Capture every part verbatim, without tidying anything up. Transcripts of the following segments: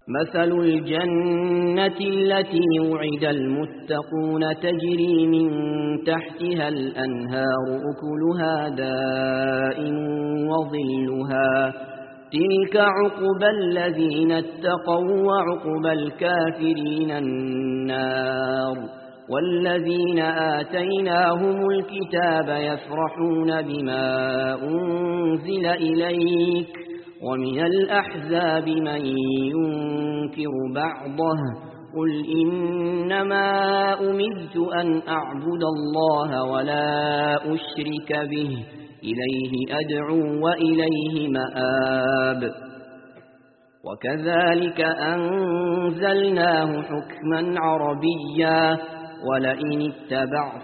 مثل الجنة التي وعد المتقون تجري من تحتها الأنهار أكلها دائم وظلها تلك عقبى الذين اتقوا وعقبى الكافرين النار والذين آتيناهم الكتاب يفرحون بما أنزل إليك ومن الأحزاب من ينكر بعضه قل إنما أمرت أن أعبد الله ولا أشرك به إليه أدعو وإليه مآب وكذلك أنزلناه حكما عربيا ولئن اتبعت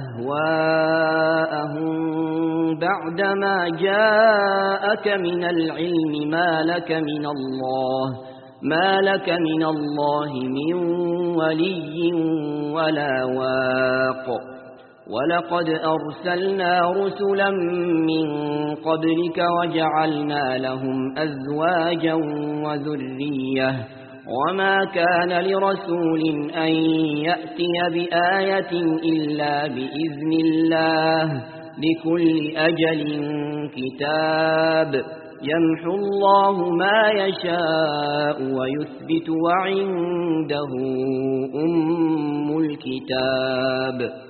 أهواءهم بعدما جاءك من العلم ما لك من الله ما لك من الله من ولي ولا واق ولقد أرسلنا رسلا من قبلك وجعلنا لهم أزواجا وذرية وما كان لرسول أن يأتي بآية إلا بإذن الله لكل أجل كتاب يمحو الله ما يشاء ويثبت وعنده أم الكتاب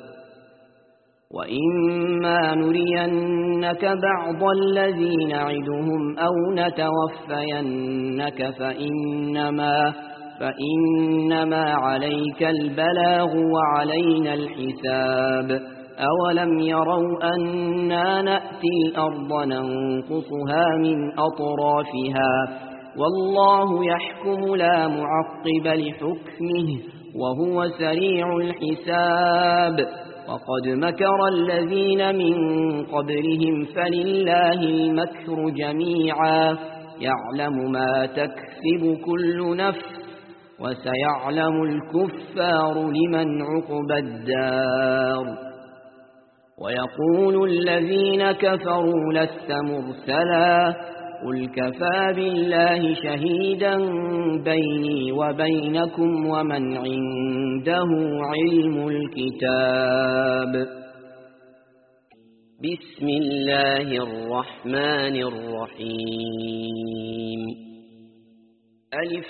وإما نرينك بعض الذي نعدهم أو نتوفينك فإنما, فإنما عليك البلاغ وعلينا الحساب أولم يروا أنا نأتي الأرض ننقصها من أطرافها والله يحكم لا معقب لحكمه وهو سريع الحساب وقد مكر الذين من قبلهم فلله المكر جميعا يعلم ما تكسب كل نفس وسيعلم الكفار لمن عقبى الدار ويقول الذين كفروا لست مرسلا قل كفى بالله شهيدا بيني وبينكم ومن عنده علم الكتاب بسم الله الرحمن الرحيم ألف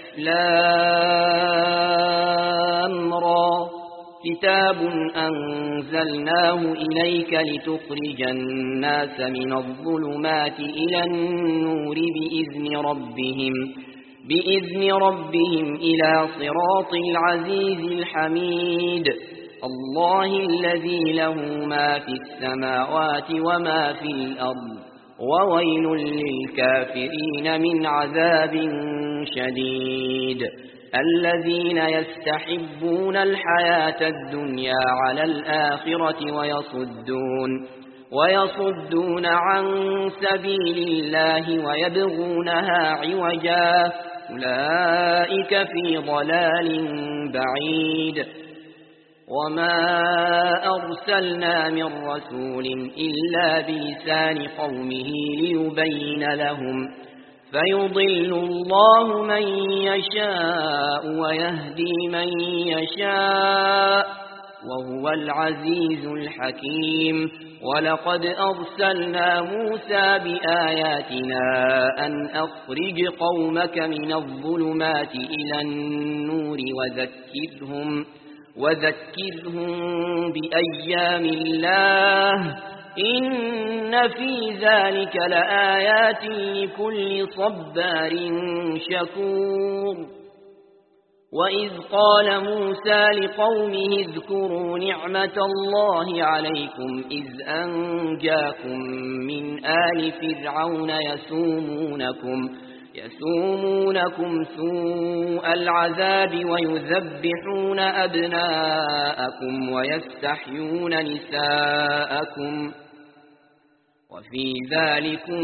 لام را كتاب أنزلناه إليك لتخرج الناس من الظلمات إلى النور بإذن ربهم, بإذن ربهم إلى صراط العزيز الحميد الله الذي له ما في السماوات وما في الأرض وويل للكافرين من عذاب شديد الذين يستحبون الحياة الدنيا على الآخرة ويصدون, ويصدون عن سبيل الله ويبغونها عوجا أولئك في ضلال بعيد وما أرسلنا من رسول إلا بلسان قومه ليبين لهم فيضل الله من يشاء ويهدي من يشاء وهو العزيز الحكيم ولقد أرسلنا موسى بآياتنا أن أخرج قومك من الظلمات إلى النور وذكرهم, وذكرهم بأيام الله إن في ذلك لآيات لكل صبار شكور وإذ قال موسى لقومه اذكروا نعمة الله عليكم إذ أنجاكم من آل فرعون يسومونكم, يسومونكم سوء العذاب ويذبحون أبناءكم ويستحيون نساءكم وفي ذلكم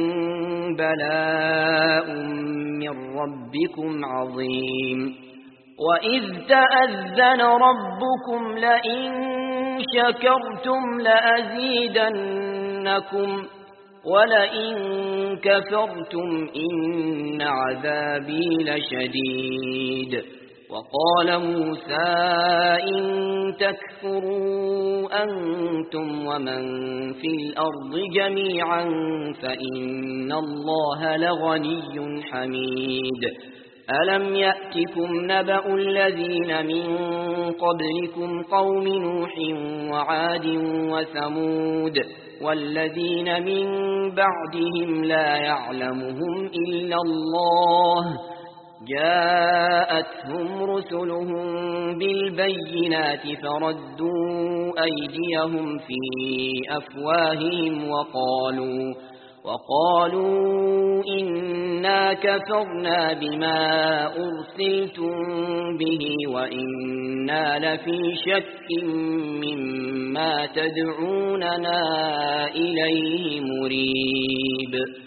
بلاء من ربكم عظيم وإذ تأذن ربكم لئن شكرتم لأزيدنكم ولئن كفرتم إن عذابي لشديد. وقال موسى إن تكفروا أنتم ومن في الأرض جميعا فإن الله لغني حميد. ألم يأتكم نبأ الذين من قبلكم قوم نوح وعاد وثمود والذين من بعدهم لا يعلمهم إلا الله جاءتهم رسلهم بالبينات فردوا أيديهم في أفواههم وقالوا وقالوا إنا كفرنا بما أرسلتم به وإنا لفي شك مما تدعوننا إليه مريب.